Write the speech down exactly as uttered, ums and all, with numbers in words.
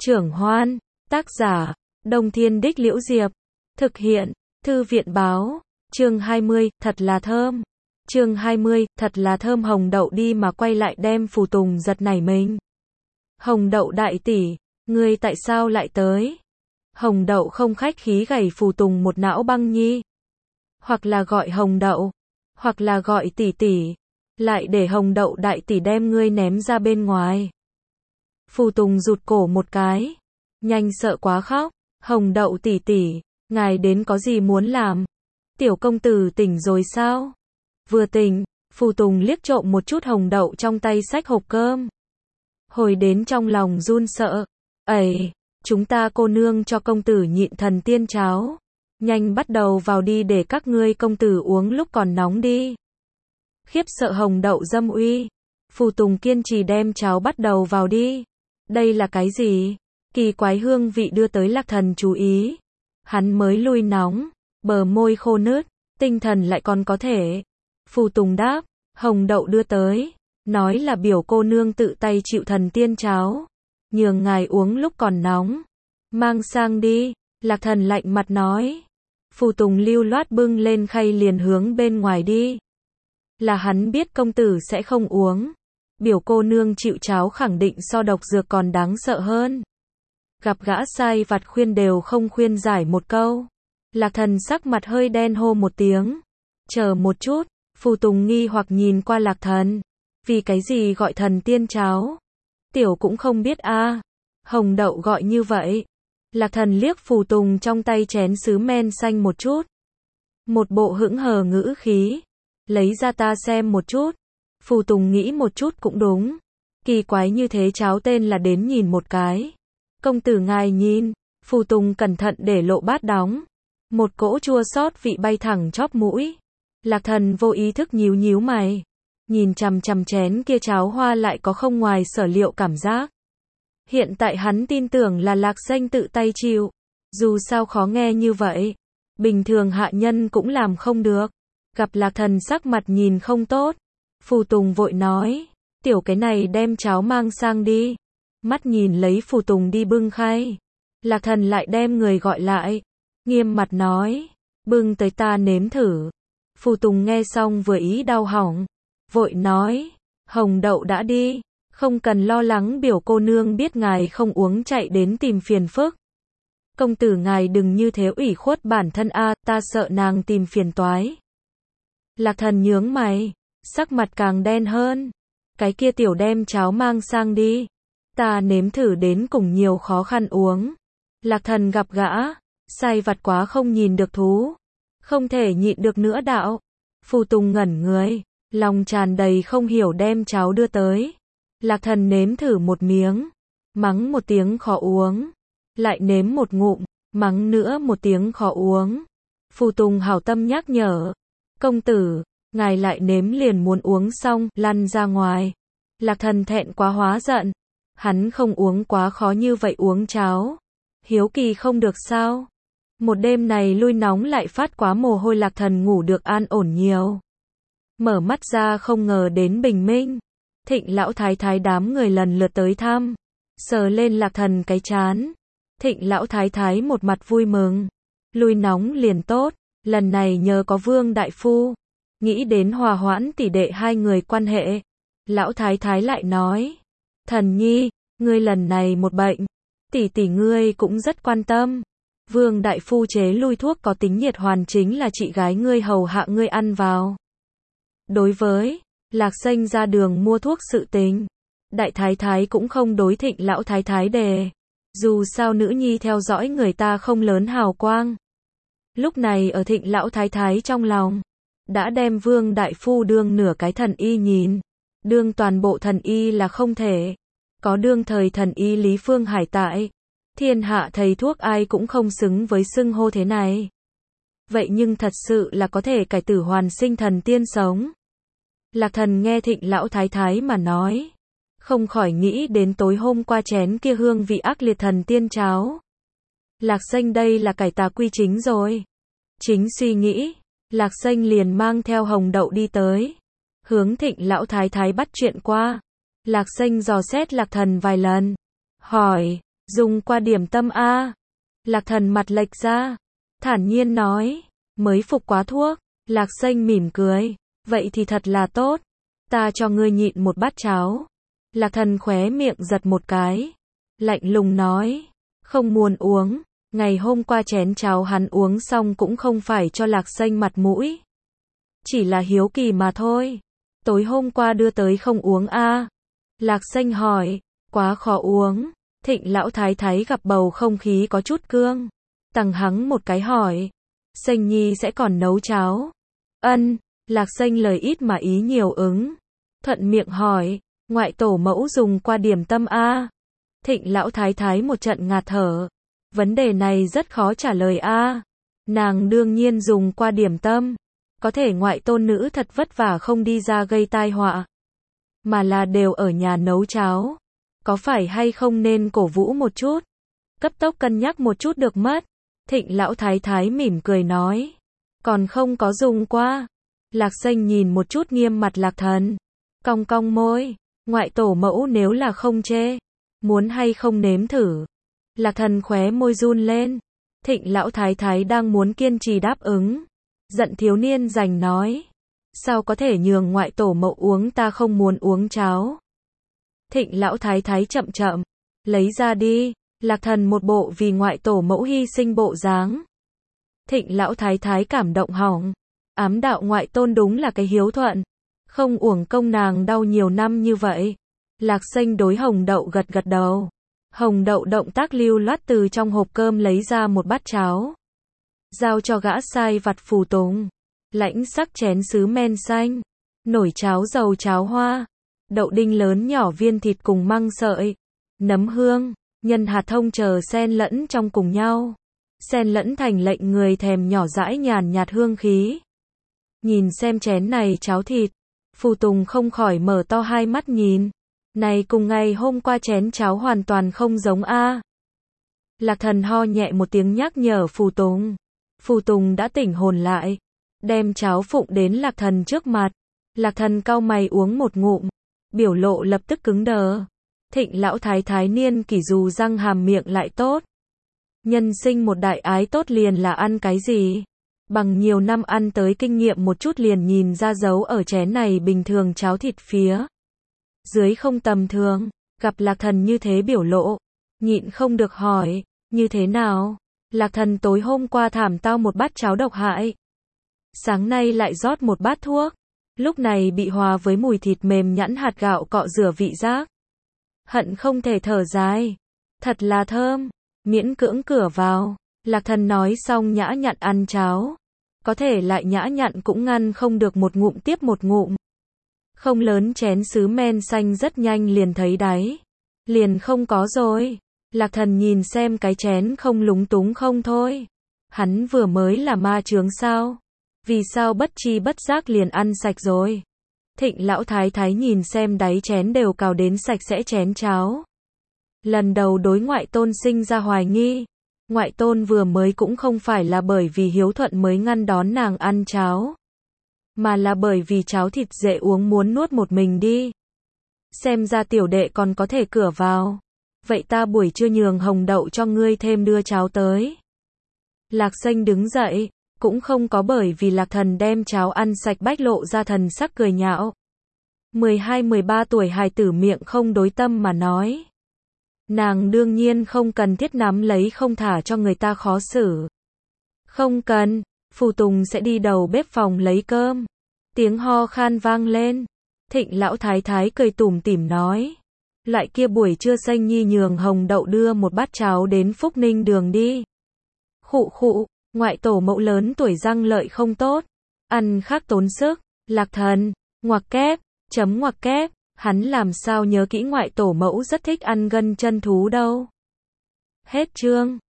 Trưởng Hoan, tác giả, Đông Thiên Đích Liễu Diệp, thực hiện, Thư viện báo, chương hai mươi, thật là thơm. Chương hai mươi, thật là thơm. Hồng Đậu đi mà quay lại đem Phù Tùng giật nảy mình. Hồng Đậu đại tỷ, ngươi tại sao lại tới? Hồng Đậu không khách khí gảy Phù Tùng một não băng nhi. Hoặc là gọi Hồng Đậu, hoặc là gọi tỷ tỷ, lại để Hồng Đậu đại tỷ đem ngươi ném ra bên ngoài. Phù Tùng rụt cổ một cái, nhanh sợ quá khóc. Hồng Đậu tỷ tỷ, ngài đến có gì muốn làm? Tiểu công tử tỉnh rồi sao? Vừa tỉnh, Phù Tùng liếc trộm một chút Hồng Đậu trong tay xách hộp cơm. Hồi đến trong lòng run sợ. Ẩy, chúng ta cô nương cho công tử nhịn thần tiên cháo. Nhanh bắt đầu vào đi để các ngươi công tử uống lúc còn nóng đi. Khiếp sợ Hồng Đậu dâm uy. Phù Tùng kiên trì đem cháo bắt đầu vào đi. Đây là cái gì? Kỳ quái hương vị đưa tới Lạc Thần chú ý. Hắn mới lui nóng, bờ môi khô nứt, tinh thần lại còn có thể. Phù Tùng đáp, Hồng Đậu đưa tới, nói là biểu cô nương tự tay chịu thần tiên cháo, nhường ngài uống lúc còn nóng. Mang sang đi, Lạc Thần lạnh mặt nói. Phù Tùng lưu loát bưng lên khay liền hướng bên ngoài đi. Là hắn biết công tử sẽ không uống. Biểu cô nương chịu cháo khẳng định so độc dược còn đáng sợ hơn. Gặp gã sai vặt khuyên đều không khuyên giải một câu. Lạc Thần sắc mặt hơi đen hô một tiếng. Chờ một chút, Phù Tùng nghi hoặc nhìn qua Lạc Thần. Vì cái gì gọi thần tiên cháo? Tiểu cũng không biết a. À. Hồng Đậu gọi như vậy. Lạc Thần liếc Phù Tùng trong tay chén sứ men xanh một chút. Một bộ hững hờ ngữ khí. Lấy ra ta xem một chút. Phù Tùng nghĩ một chút cũng đúng. Kỳ quái như thế cháo tên là đến nhìn một cái. Công tử ngài nhìn. Phù Tùng cẩn thận để lộ bát đóng. Một cỗ chua xót vị bay thẳng chóp mũi. Lạc Thần vô ý thức nhíu nhíu mày. Nhìn chằm chằm chén kia cháo hoa lại có không ngoài sở liệu cảm giác. Hiện tại hắn tin tưởng là Lạc Xanh tự tay chịu. Dù sao khó nghe như vậy. Bình thường hạ nhân cũng làm không được. Gặp Lạc Thần sắc mặt nhìn không tốt. Phù Tùng vội nói. Tiểu cái này đem cháo mang sang đi. Mắt nhìn lấy Phù Tùng đi bưng khay. Lạc Thần lại đem người gọi lại. Nghiêm mặt nói. Bưng tới ta nếm thử. Phù Tùng nghe xong vừa ý đau hỏng. Vội nói. Hồng Đậu đã đi. Không cần lo lắng biểu cô nương biết ngài không uống chạy đến tìm phiền phức. Công tử ngài đừng như thế ủy khuất bản thân a, ta sợ nàng tìm phiền toái. Lạc Thần nhướng mày. Sắc mặt càng đen hơn. Cái kia tiểu đem cháo mang sang đi. Ta nếm thử đến cùng nhiều khó khăn uống. Lạc Thần gặp gã. Sai vặt quá không nhìn được thú. Không thể nhịn được nữa đạo. Phù Tùng ngẩn người. Lòng tràn đầy không hiểu đem cháo đưa tới. Lạc Thần nếm thử một miếng. Mắng một tiếng khó uống. Lại nếm một ngụm. Mắng nữa một tiếng khó uống. Phù Tùng hảo tâm nhắc nhở. Công tử, ngài lại nếm liền muốn uống xong, lăn ra ngoài. Lạc Thần thẹn quá hóa giận. Hắn không uống quá khó như vậy uống cháo. Hiếu kỳ không được sao? Một đêm này lui nóng lại phát quá mồ hôi. Lạc Thần ngủ được an ổn nhiều. Mở mắt ra không ngờ đến bình minh. Thịnh lão thái thái đám người lần lượt tới thăm. Sờ lên Lạc Thần cái chán. Thịnh lão thái thái một mặt vui mừng. Lui nóng liền tốt. Lần này nhờ có Vương đại phu. Nghĩ đến hòa hoãn tỷ đệ hai người quan hệ. Lão thái thái lại nói. Thần nhi, ngươi lần này một bệnh. Tỷ tỷ ngươi cũng rất quan tâm. Vương đại phu chế lui thuốc có tính nhiệt hoàn chính là chị gái ngươi hầu hạ ngươi ăn vào. Đối với Lạc Xanh ra đường mua thuốc sự tình, đại thái thái cũng không đối Thịnh lão thái thái đề. Dù sao nữ nhi theo dõi người ta không lớn hào quang. Lúc này ở Thịnh lão thái thái trong lòng, đã đem Vương đại phu đương nửa cái thần y nhìn. Đương toàn bộ thần y là không thể. Có đương thời thần y Lý Phương Hải tại. Thiên hạ thầy thuốc ai cũng không xứng với xưng hô thế này. Vậy nhưng thật sự là có thể cải tử hoàn sinh thần tiên sống. Lạc Thần nghe Thịnh lão thái thái mà nói. Không khỏi nghĩ đến tối hôm qua chén kia hương vị ác liệt thần tiên cháo. Lạc Xanh đây là cải tà quy chính rồi. Chính suy nghĩ. Lạc Xanh liền mang theo Hồng Đậu đi tới. Hướng Thịnh lão thái thái bắt chuyện qua. Lạc Xanh dò xét Lạc Thần vài lần. Hỏi. Dùng qua điểm tâm a. Lạc Thần mặt lệch ra, thản nhiên nói, mới phục quá thuốc. Lạc Xanh mỉm cười, vậy thì thật là tốt, ta cho ngươi nhịn một bát cháo. Lạc Thần khóe miệng giật một cái, lạnh lùng nói, không muốn uống. Ngày hôm qua chén cháo hắn uống xong cũng không phải cho Lạc Xanh mặt mũi, chỉ là hiếu kỳ mà thôi. Tối hôm qua đưa tới không uống a? Lạc Xanh hỏi, quá khó uống. Thịnh lão thái thái gặp bầu không khí có chút cương, tằng hắng một cái hỏi, Xanh nhi sẽ còn nấu cháo? Ân. Lạc Xanh lời ít mà ý nhiều ứng, thuận miệng hỏi, ngoại tổ mẫu dùng qua điểm tâm a? Thịnh lão thái thái một trận ngạt thở, vấn đề này rất khó trả lời a. Nàng đương nhiên dùng qua điểm tâm, có thể ngoại tôn nữ thật vất vả không đi ra gây tai họa, mà là đều ở nhà nấu cháo. Có phải hay không nên cổ vũ một chút, cấp tốc cân nhắc một chút được mất. Thịnh lão thái thái mỉm cười nói, còn không có dùng qua. Lạc Xanh nhìn một chút nghiêm mặt Lạc Thần, cong cong môi, ngoại tổ mẫu nếu là không chê, muốn hay không nếm thử. Lạc Thần khóe môi run lên. Thịnh lão thái thái đang muốn kiên trì đáp ứng, giận thiếu niên rành nói, sao có thể nhường ngoại tổ mẫu uống, ta không muốn uống cháo. Thịnh lão thái thái chậm chậm, lấy ra đi. Lạc Thần một bộ vì ngoại tổ mẫu hy sinh bộ dáng. Thịnh lão thái thái cảm động hỏng, ám đạo ngoại tôn đúng là cái hiếu thuận, không uổng công nàng đau nhiều năm như vậy. Lạc Xanh đối Hồng Đậu gật gật đầu. Hồng Đậu động tác lưu loát từ trong hộp cơm lấy ra một bát cháo, giao cho gã sai vặt Phù Tùng. Lãnh sắc chén sứ men xanh, nồi cháo dầu cháo hoa, đậu đinh lớn nhỏ viên thịt cùng măng sợi, nấm hương, nhân hạt thông chờ xen lẫn trong cùng nhau, xen lẫn thành lệnh người thèm nhỏ dãi nhàn nhạt hương khí. Nhìn xem chén này cháo thịt, Phù Tùng không khỏi mở to hai mắt nhìn. Này cùng ngày hôm qua chén cháo hoàn toàn không giống a. Lạc Thần ho nhẹ một tiếng nhắc nhở Phù Tùng. Phù Tùng đã tỉnh hồn lại, đem cháo phụng đến Lạc Thần trước mặt. Lạc Thần cau mày uống một ngụm, biểu lộ lập tức cứng đờ. Thịnh lão thái thái niên kỷ dù răng hàm miệng lại tốt, nhân sinh một đại ái tốt liền là ăn cái gì, bằng nhiều năm ăn tới kinh nghiệm một chút liền nhìn ra dấu ở chén này bình thường cháo thịt phía dưới không tầm thường. Gặp Lạc Thần như thế biểu lộ, nhịn không được hỏi, như thế nào? Lạc Thần tối hôm qua thảm tao một bát cháo độc hại, sáng nay lại rót một bát thuốc, lúc này bị hòa với mùi thịt mềm nhẵn hạt gạo cọ rửa vị giác, hận không thể thở dài. Thật là thơm, miễn cưỡng cửa vào. Lạc Thần nói xong nhã nhặn ăn cháo, có thể lại nhã nhặn cũng ngăn không được một ngụm tiếp một ngụm. Không lớn chén sứ men xanh rất nhanh liền thấy đáy, liền không có rồi. Lạc Thần nhìn xem cái chén không lúng túng không thôi. Hắn vừa mới là ma chướng sao? Vì sao bất chi bất giác liền ăn sạch rồi? Thịnh lão thái thái nhìn xem đáy chén đều cào đến sạch sẽ chén cháo, lần đầu đối ngoại tôn sinh ra hoài nghi. Ngoại tôn vừa mới cũng không phải là bởi vì hiếu thuận mới ngăn đón nàng ăn cháo, mà là bởi vì cháo thịt dễ uống muốn nuốt một mình đi. Xem ra tiểu đệ còn có thể cửa vào. Vậy ta buổi trưa nhường Hồng Đậu cho ngươi thêm đưa cháo tới. Lạc Xanh đứng dậy, cũng không có bởi vì Lạc Thần đem cháo ăn sạch bách lộ ra thần sắc cười nhạo. mười hai mười ba tuổi hài tử miệng không đối tâm mà nói. Nàng đương nhiên không cần thiết nắm lấy không thả cho người ta khó xử. Không cần, Phù Tùng sẽ đi đầu bếp phòng lấy cơm. Tiếng ho khan vang lên. Thịnh lão thái thái cười tủm tỉm nói, loại kia buổi trưa Xanh nhi nhường Hồng Đậu đưa một bát cháo đến Phúc Ninh đường đi. Khụ khụ, ngoại tổ mẫu lớn tuổi răng lợi không tốt, ăn khác tốn sức. Lạc Thần, ngoặc kép, chấm ngoặc kép, hắn làm sao nhớ kỹ ngoại tổ mẫu rất thích ăn gân chân thú đâu. Hết chương.